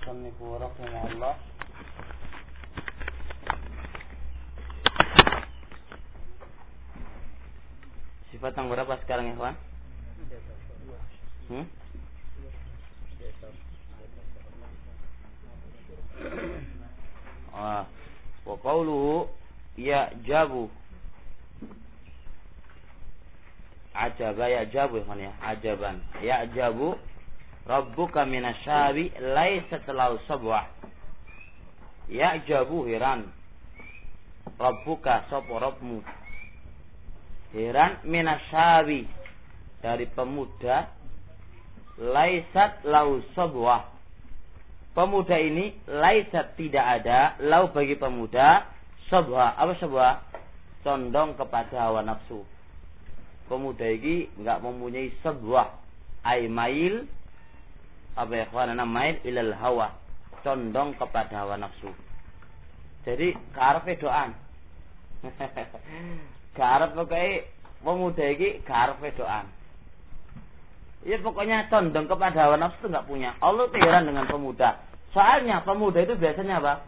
المصنف رحمه الله sifat yang berapa sekarang ya kawan? Wa qawluhu ya'jabu ajaba ya'jabu ya ajaban ya'jabu rabbuka minasyabi laisa lahu sabwah ya'jabu heran rabbuka sapa rabbmu heran minasyabi dari pemuda laisat lahu sabwah pemuda ini laisat tidak ada lau bagi pemuda sabwah apa sabwah condong kepada hawa nafsu pemuda ini enggak mempunyai sabwah ai mail apa ya kawan mail ilal hawa condong kepada hawa nafsu jadi karepe doan karep pokoke pemuda iki karepe doan ya pokoknya condong kepada hawa nafsu enggak punya Allah heran dengan pemuda soalnya pemuda itu biasanya apa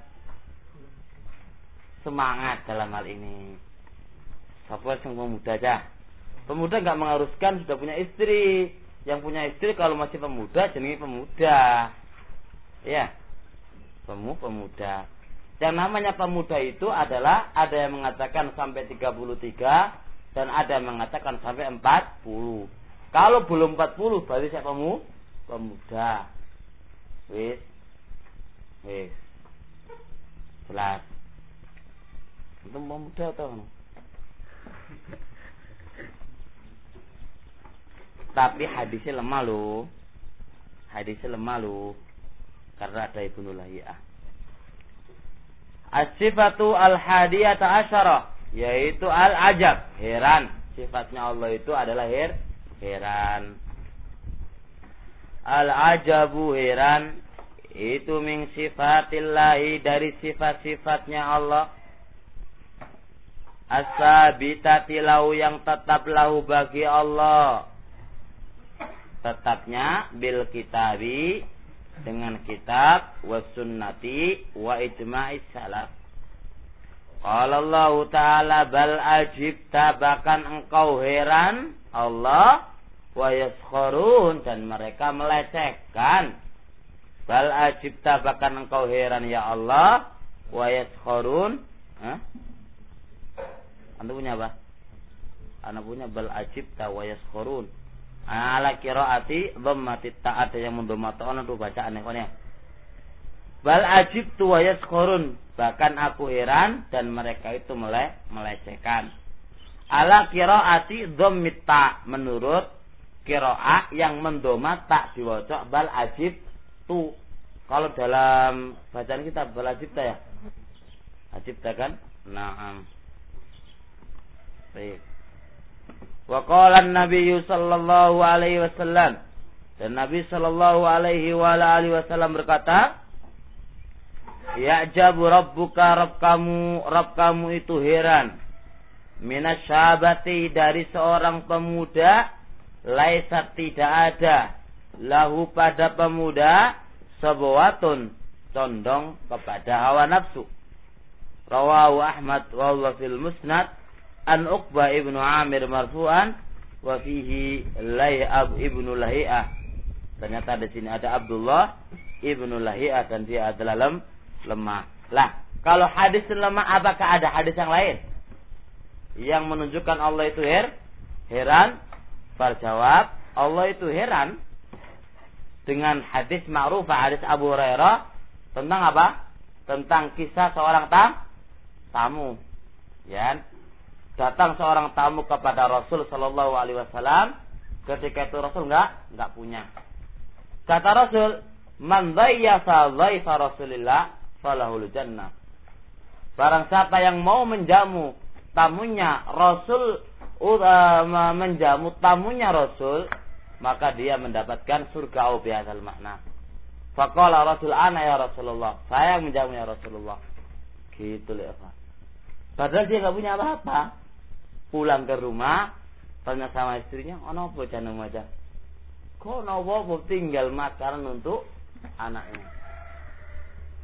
semangat dalam hal ini siapa yang pemuda aja pemuda enggak mengharuskan sudah punya istri yang punya istri kalau masih pemuda jenenge pemuda ya pemuda yang namanya pemuda itu adalah ada yang mengatakan sampai 33 dan ada yang mengatakan sampai 40 kalau belum 40 berarti saya pemuda wis jelas itu pemuda atau tapi hadisnya lemah loh karena ada Ibnu Lahiyah as-sifatu al-hadiyata asyara yaitu al-ajab heran sifatnya Allah itu adalah heran al-ajabu heran itu min sifatillahi dari sifat-sifatnya Allah as-sabitati lahu yang tetap lahu bagi Allah tetapnya bil kitabi dengan kitab was sunnati wa ijma'is salaf qala Allah ta'ala bal ajibta bahkan engkau heran Allah wa yaskharun dan mereka melecehkan bal ajibta bahkan engkau heran ya Allah wa yaskharun Anda punya apa? Anda punya bal ajibta wa yaskharun ala qiraati dhammati ta'at yang mendomatokan untuk bacaan ya. Bal ajibtu wa yaskharun bahkan aku heran dan mereka itu melecehkan. Ala qiraati dhammit ta menurut qiraah yang mendomat tak diwaca bal ajibtu. Kalau dalam bacaan kita bal ajibta ya. Ajibta kan? Naam. Baik. Wa qala an-nabiy sallallahu alaihi wasallam dan Nabi sallallahu alaihi wa alihi wasallam berkata ya'jabu rabbuka rabb kamu itu heran minasyabati dari seorang pemuda laisa tidak ada lahu pada pemuda sabwatun condong kepada hawa nafsu rawahu Ahmad wa huwa fil musnad an Uqbah ibnu Amir marfu'an wa fihi Lay'ab ibnu Lahiyah. Ternyata di sini ada Abdullah ibnu Lahiyah dan dia adalah lemah. Lah, kalau hadis lemah apakah ada hadis yang lain yang menunjukkan Allah itu heran? Berjawab, Allah itu heran dengan hadis ma'rufah hadis Abu Hurairah tentang apa? Tentang kisah seorang tamu. Ya. Datang seorang tamu kepada Rasul sallallahu alaihi wasallam ketika itu Rasul enggak punya. Kata Rasul, "Man dhayyasa dhaifa Rasulillah falahul jannah." Barang siapa yang mau menjamu tamunya Rasul menjamu tamunya Rasul, maka dia mendapatkan surga au bihadzal makna. Faqala Rasul ana ya Rasulullah, saya yang menjamu ya Rasulullah. Gitu loh, Pak. Padahal dia enggak punya apa-apa. Pulang ke rumah, tanya sama istrinya, "Ono apa jangan aja?" "Kok nopo tinggal makanan untuk anaknya?"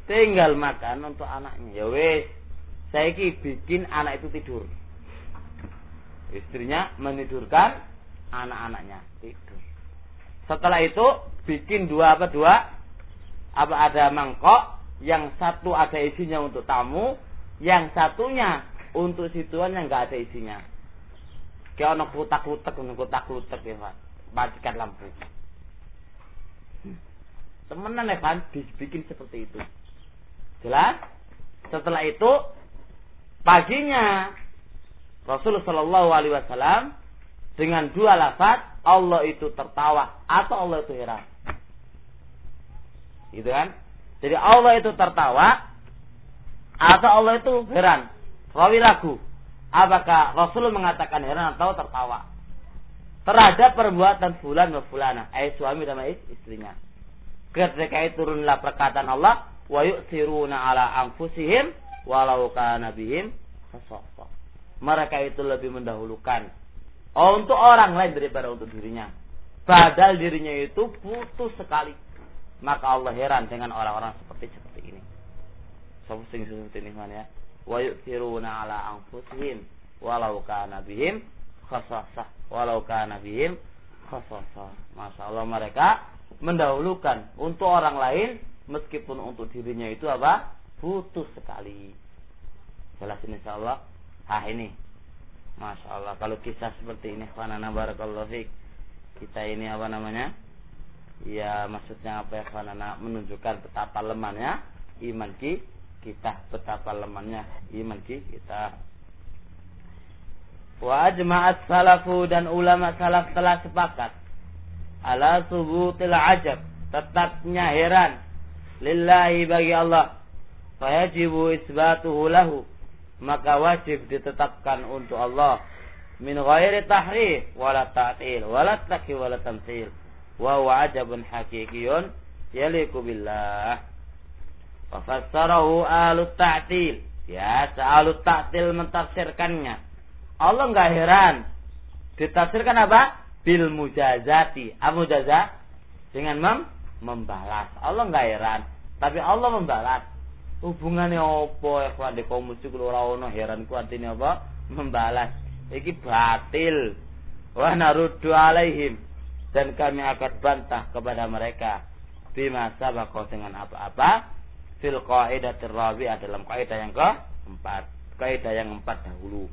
tinggal makan untuk anaknya. Ya wis, saiki bikin anak itu tidur. Istrinya menidurkan anak-anaknya tidur. Setelah itu bikin dua ada mangkok, yang satu ada isinya untuk tamu, yang satunya untuk situan yang enggak ada isinya. Kayak ono kotak-kotak ya, Pak. Bacikan lampu. Temenan ya kan dibikin seperti itu. Jelas? Setelah itu paginya Rasulullah Shallallahu Alaihi Wasallam dengan dua lafaz Allah itu tertawa atau Allah itu heran. Gitu kan? Jadi Allah itu tertawa atau Allah itu heran. Rawi ragu. Apakah Rasulullah mengatakan heran atau tertawa terhadap perbuatan fulan wa fulana, suami dan istrinya. Ketika itu turunlah perkataan Allah, wa yu'thiruna ala anfusihim walau kana bihim khasassah. Mereka itu lebih mendahulukan untuk orang lain daripada untuk dirinya. Padahal dirinya itu butuh sekali. Maka Allah heran dengan orang-orang seperti ini. Seperti ini mana ya? Wa yu'thiruna ala anfusihim walau kana bihim khasassah. Walau kana bihim khasassah. Masya Allah, mereka mendahulukan untuk orang lain meskipun untuk dirinya itu apa? Butuh sekali. Jelas insyaallah. Ini Masya Allah, kalau kisah seperti ini khwanana barakallahu fiik, kita ini apa namanya? Ya maksudnya apa ya khwanana? Menunjukkan betapa lemahnya iman kita, betapa lemahnya iman kita. Wa ajma'as salafu, dan ulama salaf telah sepakat ala subutil ajab, tetapnya heran lillahi bagi Allah, fayajibu isbatuhu lahu, maka wajib ditetapkan untuk Allah, min ghairi tahrif wala ta'til wala takyif wala tamthil, wa huwa ajabun haqiqiyyun yaliqu billah. Wa fassarahu ahlut ta'til, ya ahlut ta'til mentafsirkannya. Allah enggak heran, ditafsirkan apa? Bil mujazati. Mujazah dengan membalas. Allah enggak heran, tapi Allah membalas. Hubungannya apa ya di kaum musyrik ora ono heran ku artine apa? Membalas. Iki batil. Wa naruddu alaihim, dan kami akan bantah kepada mereka bima sabaqa, dengan apa-apa fil qaidatir rabi'ah, dalam kaidah yang keempat. Kaidah yang keempat dahulu.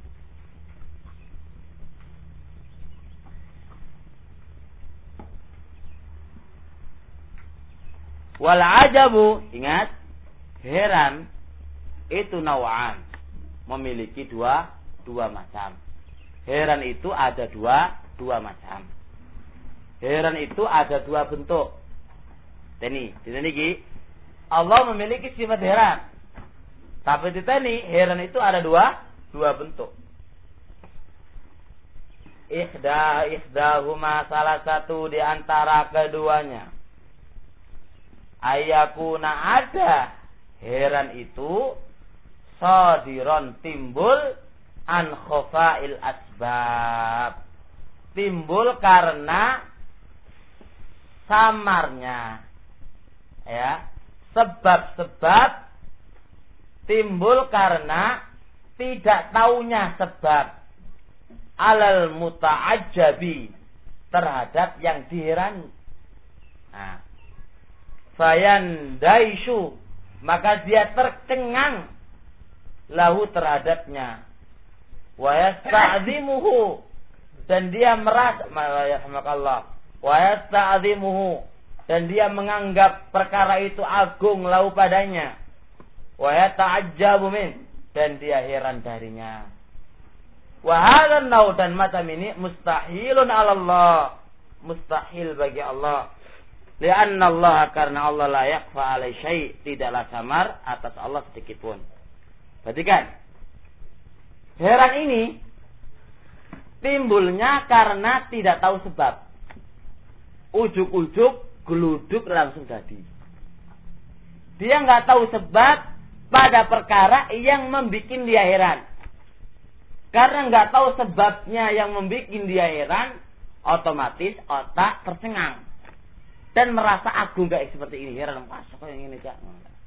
Wal ajabu, ingat, heran itu nawaan, memiliki dua macam. Heran itu ada dua macam. Heran itu ada dua bentuk. Ini Allah memiliki sifat heran. Tapi ini heran itu ada dua bentuk. Ihdahuma, salah satu di antara keduanya. Ayakuna, ada heran itu sadiron, timbul an khofa'il asbab, timbul karena samarnya, ya, sebab-sebab, timbul karena tidak taunya sebab, alal muta'ajjabi, terhadap yang diherani. Nah, fayan daishu, maka dia tercengang lahu terhadapnya, wa yasta'zimuhu, dan dia merasa yarhamakallah, wa yasta'zimuhu, dan dia menganggap perkara itu agung lahu padanya, wa yata'ajjabu min, dan dia heran darinya. Wa hadzal nau, dan macam ini mustahilun 'ala Allah, mustahil bagi Allah. Lianna Allah, karena Allah la yakhfa alai syai', tidaklah samar atas Allah sedikit pun. Perhatikan, heran ini timbulnya karena tidak tahu sebab. Ujuk-ujuk geluduk langsung jadi. Dia nggak tahu sebab pada perkara yang membuat dia heran. Karena nggak tahu sebabnya yang membuat dia heran, otomatis otak tercengang dan merasa agung, kayak seperti ini, heran, masa kok yang ini, Cak.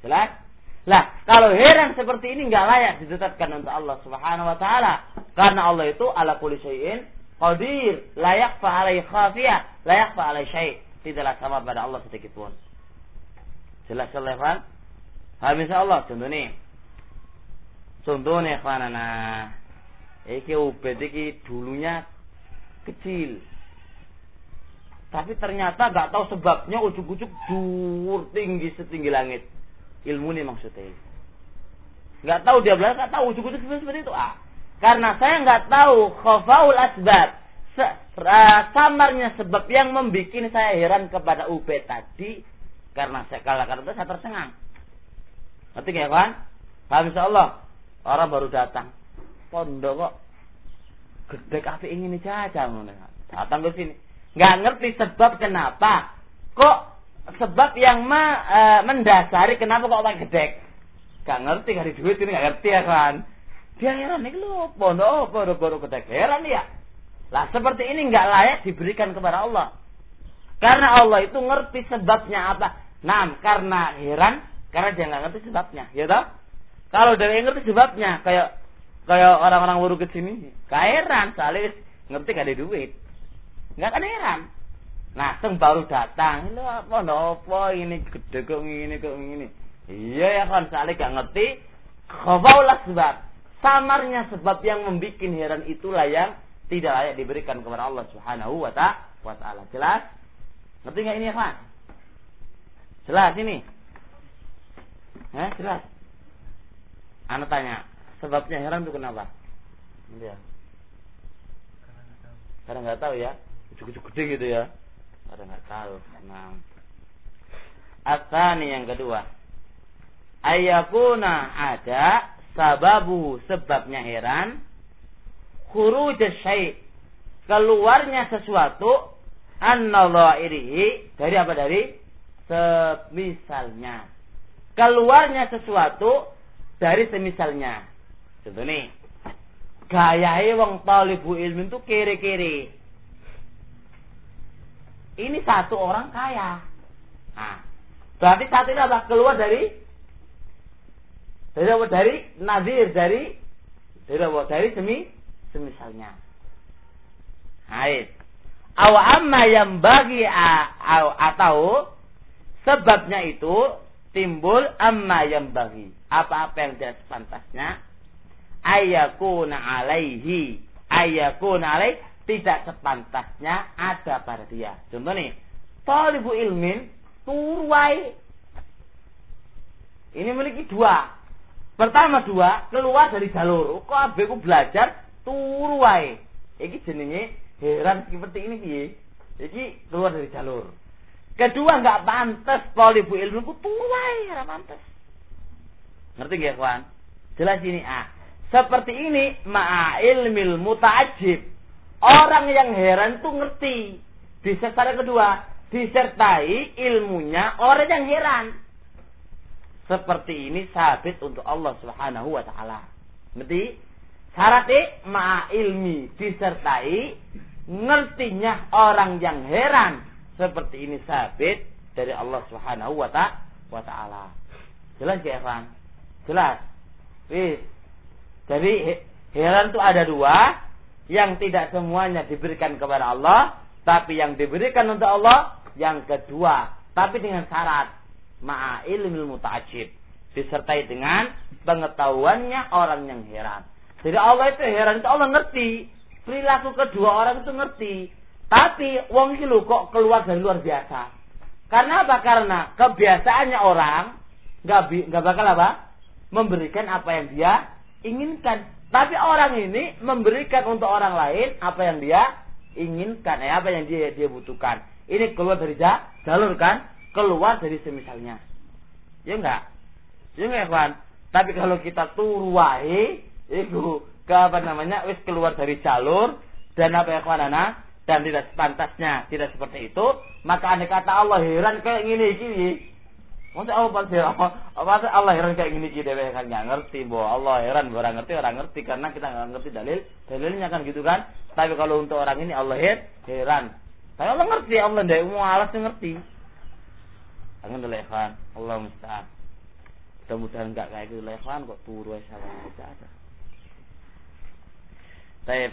Jelas? Lah, kalau heran seperti ini enggak layak ditetapkan untuk Allah Subhanahu wa taala. Karena Allah itu ala kulli syai'in qadir, la yakhfa 'alaihi khafiyah, la yakhfa 'alaihi syai'. Tidaklah sama pada Allah sedikit pun. Jelas ya, Pak? Paham insyaallah contohnya. Contohnya ikhwanana. Iki ubed iki dulunya kecil. Tapi ternyata enggak tahu sebabnya ujug-ujug dur tinggi setinggi langit. Ilmu ini maksudnya. Nggak tahu dia belajar, nggak tahu ujuk-ujuk seperti itu. Karena saya nggak tahu khafaul asbab, samarnya sebab yang membuat saya heran kepada Ubed tadi. Karena saya saya tercengang. Ngerti nggak kan? Paham insyaallah. Orang baru datang, pondok kok gede kafe ingin jajan, datang ke sini. Nggak ngerti sebab kenapa kok. Sebab yang mendasari kenapa kok pakai gedek. Gak ngerti hari duit ini gak ngerti ya kan. Dia heran nih lho, pondok baru gedek. Heran ya. Lah seperti ini gak layak diberikan kepada Allah. Karena Allah itu ngerti sebabnya apa. Nah, karena heran, karena dia gak ngerti sebabnya, ya toh? Kalau dia ngerti sebabnya, kayak orang-orang baru ke sini, gak heran, soalnya ngerti gak ada duit. Gak akan heran. Nah, sing baru datang, lho apa ini gede kok ngene. Iya ya kan, soalnya gak ngerti khafaulah sebab. Samarnya sebab yang membuat heran itulah yang tidak layak diberikan kepada Allah Subhanahu wa taala. Jelas? Ngerti enggak ini ya, Pak? Jelas ini? Jelas. Ana tanya, sebabnya heran itu kenapa? Iya. Karena enggak tahu ya. Cukup gede gitu ya. Ada nggak tahu. Nah, asani yang kedua, ayakuna ada sababu sebabnya heran, khuruj syai' keluarnya sesuatu, an-nadhairihi dari apa dari semisalnya, keluarnya sesuatu dari semisalnya. Contoh nih, gayahe wong talibu ilmu itu kere-kere. Ini satu orang kaya. Nah, berarti satu ini apa? Keluar dari nadir, dari semisalnya. Hai. Aw amma yang bagi atau sebabnya itu timbul amma yang bagi. Apa-apa yang tidak sepantasnya ayakuna alaihi tidak sepantasnya ada pada dia. Contoh nih, talibu ilmin turwai. Ini memiliki dua. Pertama dua, keluar dari jalur. Kok abeku belajar turwai. Iki jenenge heran seperti ini piye? Iki keluar dari jalur. Kedua, enggak pantas talibu ilmin ku turwai, ora pantas. Ngerti nggih, kawan? Jelas ini seperti ini ma'a ilmil muta'ajjib. Orang yang heran itu ngerti. Disertai kedua, disertai ilmunya orang yang heran. Seperti ini sabit untuk Allah Subhanahu wa taala. Ngerti? Syaratnya ma'a ilmi, disertai ngertinya orang yang heran. Seperti ini sabit dari Allah Subhanahu wa taala. Jelas ya, Evan? Jelas. Jadi heran itu ada dua. Yang tidak semuanya diberikan kepada Allah, tapi yang diberikan untuk Allah yang kedua, tapi dengan syarat ma'a ilmil muta'ajjib, disertai dengan pengetahuannya orang yang heran. Jadi Allah itu heran, itu Allah ngerti perilaku kedua orang itu ngerti, tapi wong iki lho kok keluar dari luar biasa. Karena apa? Karena kebiasaannya orang nggak bakal memberikan apa yang dia inginkan. Tapi orang ini memberikan untuk orang lain apa yang dia inginkan, apa yang dia butuhkan. Ini keluar dari jalur kan? Keluar dari semisalnya. Ya enggak? Ya enggak, kawan? Tapi kalau kita turwahi, itu wis keluar dari jalur dan apa ya, kawan? Dan tidak sepantasnya, tidak seperti itu, maka andai kata Allah heran kayak gini. Maksudnya Allah heran kayak gini dewe kan nggak ngerti bahwa Allah heran orang ngerti karena kita nggak ngerti dalilnya kan gitu kan. Tapi kalau untuk orang ini Allah heran. Tapi Allah ngerti, Allah ndak mau alas ngerti. Jangan dulu kan. Allah musta'an. Mudah-mudahan enggak kayak gitu levan kok turu salah ada. Baik.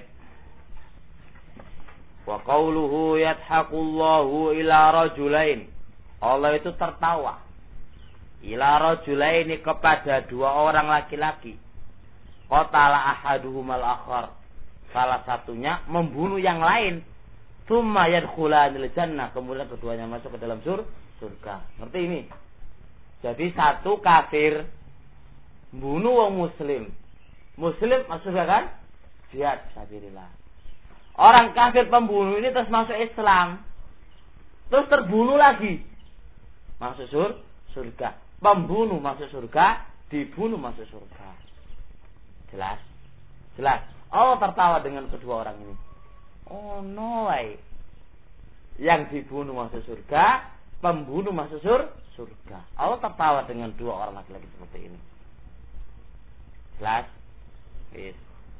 Wa qauluhu yadhaqullahu ila rajulain. Allah itu tertawa. Ila rajulaini kepada dua orang laki-laki. Qatala ahaduhumal akhar. Salah satunya membunuh yang lain. Tsumma yadkhulanil jannah. Kemudian keduanya masuk ke dalam surga. Ngerti ini? Jadi satu kafir bunuh wong muslim. Muslim masuk surga kan? Jihad sabilillah. Orang kafir pembunuh ini terus masuk Islam. Terus terbunuh lagi. Masuk surga. Pembunuh masuk surga, dibunuh masuk surga. Jelas? Jelas. Allah tertawa dengan kedua orang ini. Oh no way. Yang dibunuh masuk surga, pembunuh masuk surga. Allah tertawa dengan dua orang laki-laki seperti ini. Jelas? Yes.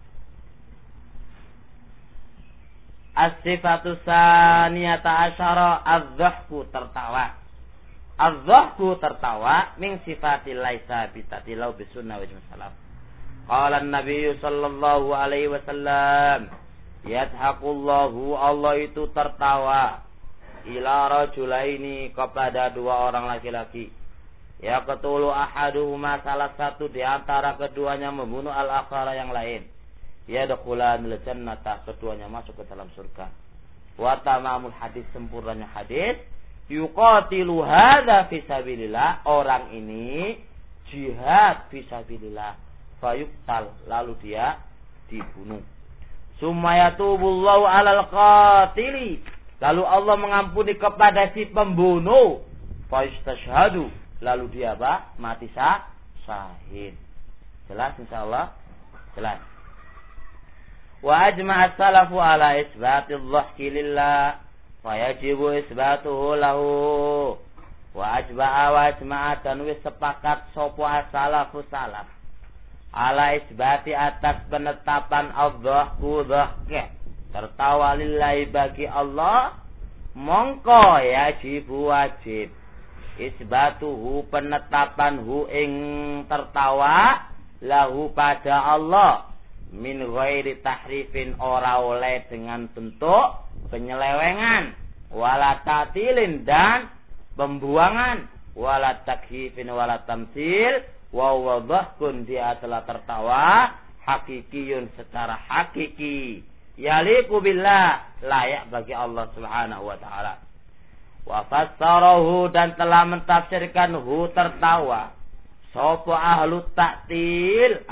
As-sifatu saniyata asyara az-dhahku tertawa. Az-dhahku tertawa min sifatillahi sabitatilau bisunnah wa salaf. Qala an-nabiy sallallahu alaihi wasallam, yadhaqullahu, Allah itu tertawa ila rajulaini kepada dua orang laki-laki. Ya qatulu ahaduhuma, salah satu di antara keduanya membunuh al-akhara yang lain. Ya dakhulanil jannata, keduanya masuk ke dalam surga. Wa tamamul hadis, sempurnanya hadis, yuqatilu hadza fi sabilillah, orang ini jihad fi sabilillah, fayuqtal, lalu dia dibunuh. Summa yatubullahu 'alal qatili, lalu Allah mengampuni kepada si pembunuh, fayastashhadu, lalu dia apa? Mati syahid. Jelas insyaallah? Jelas. Wa ajma'a as-salafu ala isbati adh-dhahki lillah wa yajibu isbatuhu lahu. Wa ajma'a dan wis sepakat sapa as-salafu salaf ala isbati atas penetapan adh-dhahku dhahke, tertawa lillahi bagi Allah, mongko yajibu wajib isbatuhu penetapan hu ing tertawa lahu pada Allah, min ghairi tahrifin, ora oleh dengan bentuk penyelewengan, wala tatilin dan pembuangan, wala takhifin wala tamsil, wa wadhahkun, dia telah tertawa hakikiyun, secara hakiki, yaliqu billah, layak bagi Allah Subhanahu wa taala. Wa fassarahu, dan telah mentafsirkan hu tertawa sapa ahlu ta'til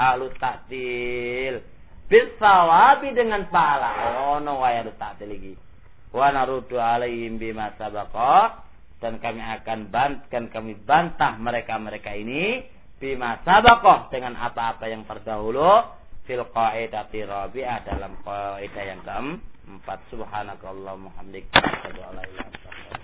bisawabi, dengan pahala. Ono wae ahlu ta'til iki. Wa naruddu alaihim bima sabaqa, dan kami bantah mereka ini bima sabaqa, dengan apa-apa yang terdahulu, fil qaidati rabi'ah, dalam kaidah yang keempat. Subhanakallahumma hamdika, asyhadu an la ilaha illa anta